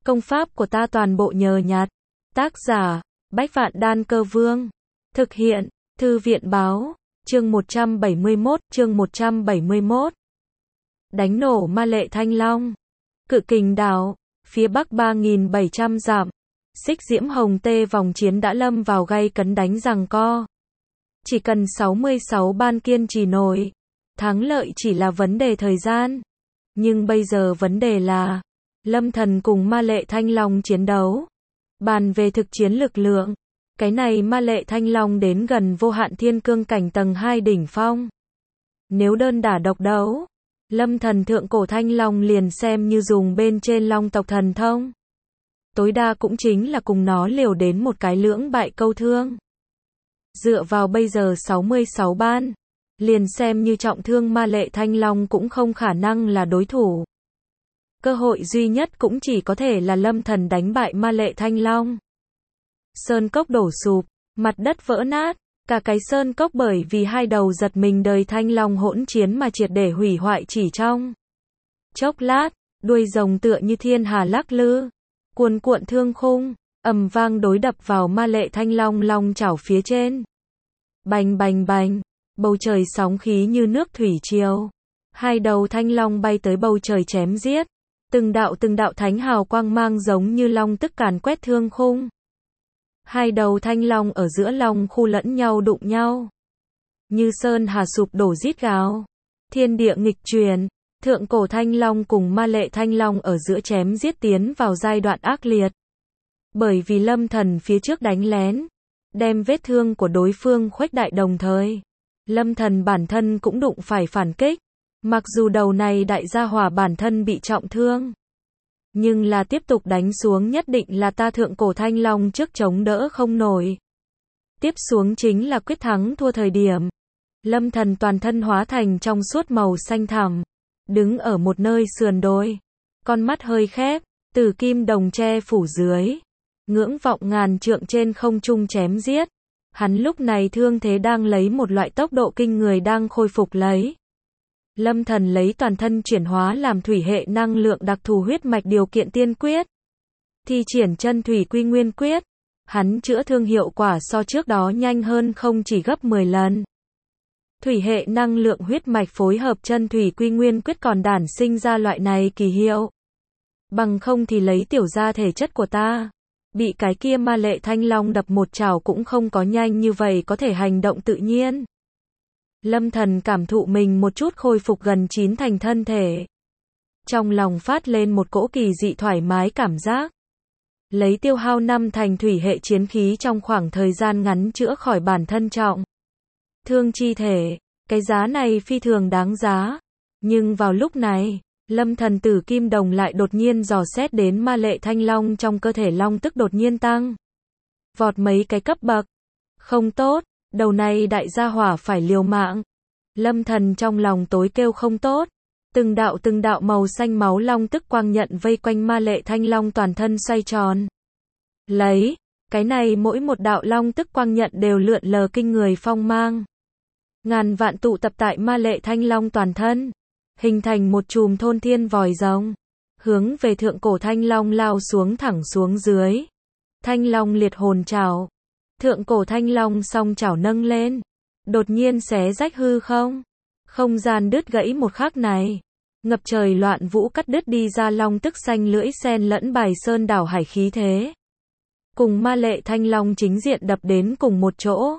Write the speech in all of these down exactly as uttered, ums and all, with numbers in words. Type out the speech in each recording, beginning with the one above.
Công pháp của ta toàn bộ nhờ nhặt. Tác giả, Bách Vạn Đan Cơ Vương. Thực hiện, Thư viện Báo. Chương một trăm bảy mươi mốt, chương một trăm bảy mươi mốt. Đánh nổ Ma Lệ Thanh Long. Cự Kình Đảo, phía bắc ba nghìn bảy trăm dặm. Xích Diễm Hồng Tê vòng chiến đã lâm vào gay cấn đánh giằng co. Chỉ cần sáu mươi sáu ban kiên trì nổi, thắng lợi chỉ là vấn đề thời gian. Nhưng bây giờ vấn đề là, Lâm Thần cùng Ma Lệ Thanh Long chiến đấu. Bàn về thực chiến lực lượng, cái này Ma Lệ Thanh Long đến gần vô hạn thiên cương cảnh tầng hai đỉnh phong. Nếu đơn đả độc đấu, Lâm Thần thượng cổ Thanh Long liền xem như dùng bên trên Long tộc thần thông. Tối đa cũng chính là cùng nó liều đến một cái lưỡng bại câu thương. Dựa vào bây giờ sáu mươi sáu ban, liền xem như trọng thương Ma Lệ Thanh Long cũng không khả năng là đối thủ. Cơ hội duy nhất cũng chỉ có thể là Lâm Thần đánh bại Ma Lệ Thanh Long. Sơn cốc đổ sụp, mặt đất vỡ nát, cả cái sơn cốc bởi vì hai đầu giật mình đời Thanh Long hỗn chiến mà triệt để hủy hoại chỉ trong chốc lát, đuôi rồng tựa như thiên hà lắc lư, cuồn cuộn thương khung, ầm vang đối đập vào Ma Lệ Thanh Long long chảo phía trên. Bành bành bành, bầu trời sóng khí như nước thủy triều. Hai đầu thanh long bay tới bầu trời chém giết. Từng đạo từng đạo thánh hào quang mang giống như long tức càn quét thương khung. Hai đầu thanh long ở giữa long khu lẫn nhau đụng nhau. Như sơn hà sụp đổ rít gào. Thiên địa nghịch chuyển, thượng cổ thanh long cùng Ma Lệ Thanh Long ở giữa chém giết tiến vào giai đoạn ác liệt. Bởi vì Lâm Thần phía trước đánh lén, đem vết thương của đối phương khuếch đại đồng thời. Lâm Thần bản thân cũng đụng phải phản kích. Mặc dù đầu này đại gia hỏa bản thân bị trọng thương, nhưng là tiếp tục đánh xuống nhất định là ta thượng cổ Thanh Long trước chống đỡ không nổi. Tiếp xuống chính là quyết thắng thua thời điểm. Lâm Thần toàn thân hóa thành trong suốt màu xanh thẳm, đứng ở một nơi sườn đồi, con mắt hơi khép, tử kim đồng che phủ dưới, ngưỡng vọng ngàn trượng trên không trung chém giết. Hắn lúc này thương thế đang lấy một loại tốc độ kinh người đang khôi phục lấy. Lâm Thần lấy toàn thân chuyển hóa làm thủy hệ năng lượng đặc thù huyết mạch điều kiện tiên quyết. Thi triển chân thủy quy nguyên quyết. Hắn chữa thương hiệu quả so trước đó nhanh hơn không chỉ gấp mười lần. Thủy hệ năng lượng huyết mạch phối hợp chân thủy quy nguyên quyết còn đản sinh ra loại này kỳ hiệu. Bằng không thì lấy tiểu gia thể chất của ta, bị cái kia Ma Lệ Thanh Long đập một chảo cũng không có nhanh như vậy có thể hành động tự nhiên. Lâm Thần cảm thụ mình một chút khôi phục gần chín thành thân thể. Trong lòng phát lên một cỗ kỳ dị thoải mái cảm giác. Lấy tiêu hao năm thành thủy hệ chiến khí trong khoảng thời gian ngắn chữa khỏi bản thân trọng thương chi thể, cái giá này phi thường đáng giá. Nhưng vào lúc này, Lâm Thần tử kim đồng lại đột nhiên dò xét đến Ma Lệ Thanh Long trong cơ thể long tức đột nhiên tăng vọt mấy cái cấp bậc. Không tốt, đầu này đại gia hỏa phải liều mạng. Lâm Thần trong lòng tối kêu không tốt. Từng đạo từng đạo màu xanh máu long tức quang nhận vây quanh Ma Lệ Thanh Long toàn thân xoay tròn. Lấy, cái này mỗi một đạo long tức quang nhận đều lượn lờ kinh người phong mang. Ngàn vạn tụ tập tại Ma Lệ Thanh Long toàn thân, hình thành một chùm thôn thiên vòi rồng, hướng về thượng cổ Thanh Long lao xuống thẳng xuống dưới. Thanh Long liệt hồn trảo. Thượng cổ Thanh Long song chảo nâng lên, đột nhiên xé rách hư không. Không gian đứt gãy một khắc này, ngập trời loạn vũ cắt đứt đi ra long tức xanh lưỡi sen lẫn bài sơn đảo hải khí thế. Cùng Ma Lệ Thanh Long chính diện đập đến cùng một chỗ.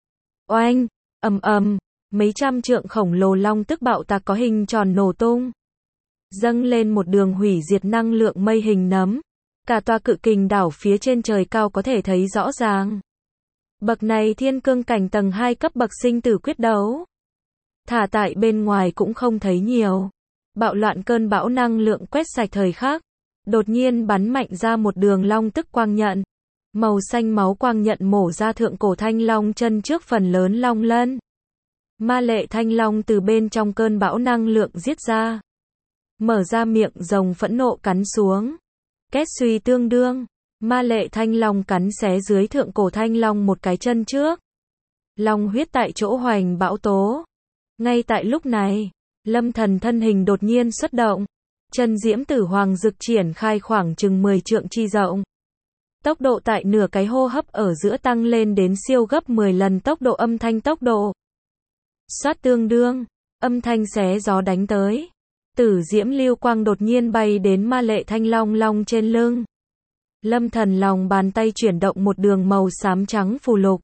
Oanh, ầm ầm, mấy trăm trượng khổng lồ long tức bạo tạc có hình tròn nổ tung. Dâng lên một đường hủy diệt năng lượng mây hình nấm. Cả tòa Cự Kình Đảo phía trên trời cao có thể thấy rõ ràng. Bậc này thiên cương cảnh tầng hai cấp bậc sinh tử quyết đấu. Thả tại bên ngoài cũng không thấy nhiều. Bạo loạn cơn bão năng lượng quét sạch thời khắc. Đột nhiên bắn mạnh ra một đường long tức quang nhận. Màu xanh máu quang nhận mổ ra thượng cổ Thanh Long chân trước phần lớn long lân. Ma Lệ Thanh Long từ bên trong cơn bão năng lượng giết ra. Mở ra miệng rồng phẫn nộ cắn xuống. Kết suy tương đương. Ma Lệ Thanh Long cắn xé dưới thượng cổ Thanh Long một cái chân trước. Long huyết tại chỗ hoành bão tố. Ngay tại lúc này, Lâm Thần thân hình đột nhiên xuất động. Chân diễm tử hoàng dực triển khai khoảng chừng mười trượng chi rộng. Tốc độ tại nửa cái hô hấp ở giữa tăng lên đến siêu gấp mười lần tốc độ âm thanh tốc độ. Xoát tương đương, âm thanh xé gió đánh tới. Tử diễm lưu quang đột nhiên bay đến ma lệ thanh long long trên lưng. Lâm Thần lòng bàn tay chuyển động một đường màu xám trắng phù lục.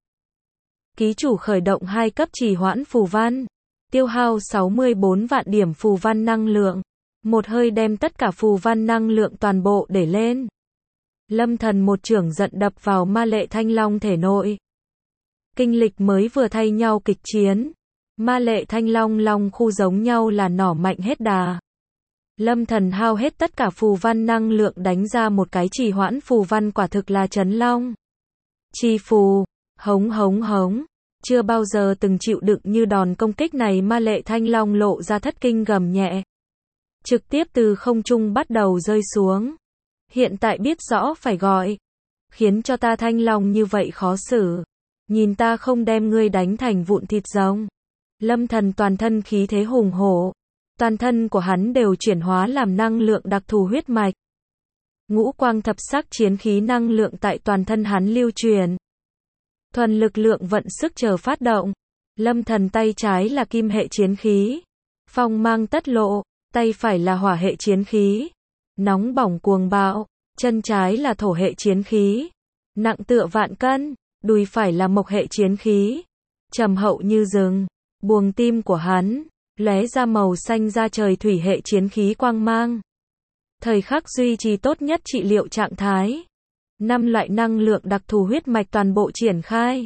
Ký chủ khởi động hai cấp trì hoãn phù văn. Tiêu hao sáu mươi bốn vạn điểm phù văn năng lượng. Một hơi đem tất cả phù văn năng lượng toàn bộ để lên. Lâm Thần một chưởng giận đập vào ma lệ thanh long thể nội. Kinh lịch mới vừa thay nhau kịch chiến. Ma lệ thanh long long khu giống nhau là nỏ mạnh hết đà. Lâm Thần hao hết tất cả phù văn năng lượng đánh ra một cái trì hoãn phù văn quả thực là chấn long. Chi phù, hống hống hống. Chưa bao giờ từng chịu đựng như đòn công kích này ma lệ thanh long lộ ra thất kinh gầm nhẹ. Trực tiếp từ không trung bắt đầu rơi xuống. Hiện tại biết rõ phải gọi. Khiến cho ta thanh long như vậy khó xử. Nhìn ta không đem ngươi đánh thành vụn thịt rồng. Lâm Thần toàn thân khí thế hùng hổ. Toàn thân của hắn đều chuyển hóa làm năng lượng đặc thù huyết mạch. Ngũ quang thập sắc chiến khí năng lượng tại toàn thân hắn lưu truyền. Thuần lực lượng vận sức chờ phát động. Lâm Thần tay trái là kim hệ chiến khí. Phong mang tất lộ. Tay phải là hỏa hệ chiến khí. Nóng bỏng cuồng bạo. Chân trái là thổ hệ chiến khí. Nặng tựa vạn cân. Đùi phải là mộc hệ chiến khí. Trầm hậu như rừng. Buồng tim của hắn lóe ra màu xanh da trời thủy hệ chiến khí quang mang. Thời khắc duy trì tốt nhất trị liệu trạng thái. Năm loại năng lượng đặc thù huyết mạch toàn bộ triển khai.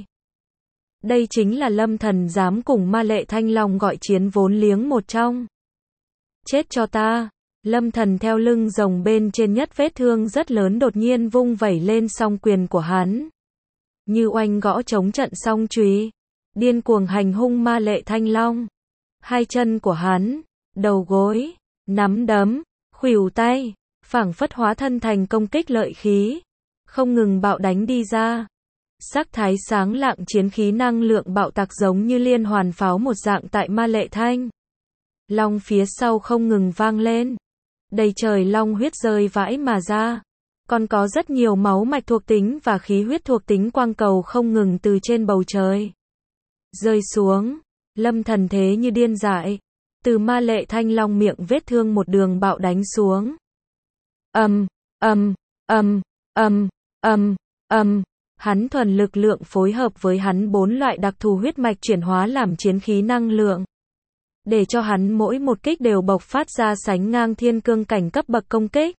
Đây chính là Lâm Thần dám cùng ma lệ thanh long gọi chiến vốn liếng một trong. Chết cho ta. Lâm Thần theo lưng rồng bên trên nhất vết thương rất lớn đột nhiên vung vẩy lên song quyền của hắn. Như oanh gõ chống trận song chùy. Điên cuồng hành hung ma lệ thanh long. Hai chân của hắn, đầu gối, nắm đấm, khuỷu tay, phảng phất hóa thân thành công kích lợi khí. Không ngừng bạo đánh đi ra. Sắc thái sáng lạng chiến khí năng lượng bạo tạc giống như liên hoàn pháo một dạng tại ma lệ thanh long phía sau không ngừng vang lên. Đầy trời long huyết rơi vãi mà ra. Còn có rất nhiều máu mạch thuộc tính và khí huyết thuộc tính quang cầu không ngừng từ trên bầu trời rơi xuống. Lâm Thần thế như điên dại. Từ ma lệ thanh long miệng vết thương một đường bạo đánh xuống. Âm, âm, âm, âm, âm, âm. Hắn thuần lực lượng phối hợp với hắn bốn loại đặc thù huyết mạch chuyển hóa làm chiến khí năng lượng. Để cho hắn mỗi một kích đều bộc phát ra sánh ngang thiên cương cảnh cấp bậc công kích.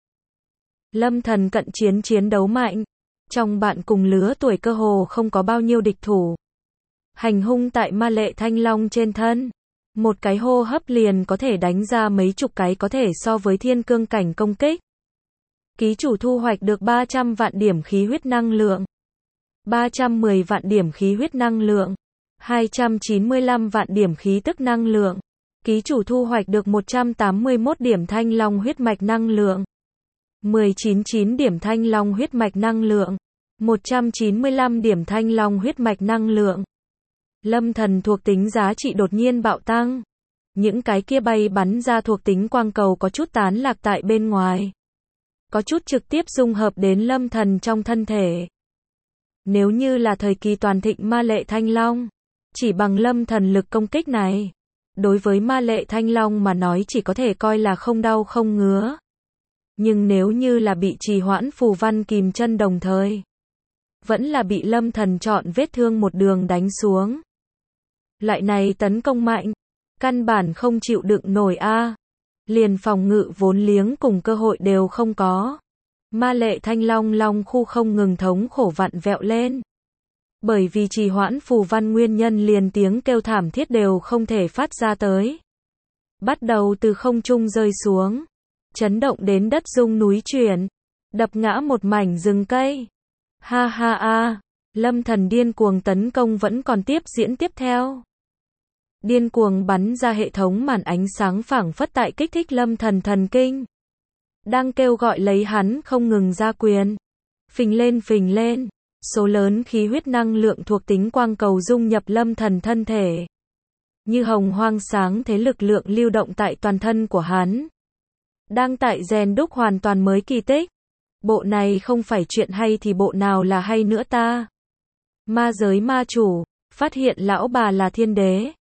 Lâm Thần cận chiến chiến đấu mạnh. Trong bạn cùng lứa tuổi cơ hồ không có bao nhiêu địch thủ. Hành hung tại ma lệ thanh long trên thân. Một cái hô hấp liền có thể đánh ra mấy chục cái có thể so với thiên cương cảnh công kích. Ký chủ thu hoạch được ba trăm vạn điểm khí huyết năng lượng. ba trăm mười vạn điểm khí huyết năng lượng. hai trăm chín mươi lăm vạn điểm khí tức năng lượng. Ký chủ thu hoạch được một trăm tám mươi mốt điểm thanh long huyết mạch năng lượng. mười chín chín điểm thanh long huyết mạch năng lượng. một trăm chín mươi lăm điểm thanh long huyết mạch năng lượng. Lâm Thần thuộc tính giá trị đột nhiên bạo tăng. Những cái kia bay bắn ra thuộc tính quang cầu có chút tán lạc tại bên ngoài. Có chút trực tiếp dung hợp đến Lâm Thần trong thân thể. Nếu như là thời kỳ toàn thịnh ma lệ thanh long, chỉ bằng Lâm Thần lực công kích này, đối với ma lệ thanh long mà nói chỉ có thể coi là không đau không ngứa. Nhưng nếu như là bị trì hoãn phù văn kìm chân đồng thời, vẫn là bị Lâm Thần chọn vết thương một đường đánh xuống. Loại này tấn công mạnh, căn bản không chịu đựng nổi a. Liền phòng ngự vốn liếng cùng cơ hội đều không có. Ma lệ thanh long long khu không ngừng thống khổ vặn vẹo lên. Bởi vì trì hoãn phù văn nguyên nhân liền tiếng kêu thảm thiết đều không thể phát ra tới. Bắt đầu từ không trung rơi xuống. Chấn động đến đất rung núi chuyển. Đập ngã một mảnh rừng cây. Ha ha a. Lâm Thần điên cuồng tấn công vẫn còn tiếp diễn tiếp theo. Điên cuồng bắn ra hệ thống màn ánh sáng phảng phất tại kích thích Lâm Thần thần kinh. Đang kêu gọi lấy hắn không ngừng ra quyền. Phình lên phình lên. Số lớn khí huyết năng lượng thuộc tính quang cầu dung nhập Lâm Thần thân thể. Như hồng hoang sáng thế lực lượng lưu động tại toàn thân của hắn. Đang tại rèn đúc hoàn toàn mới kỳ tích. Bộ này không phải chuyện hay thì bộ nào là hay nữa ta? Ma giới ma chủ, phát hiện lão bà là thiên đế.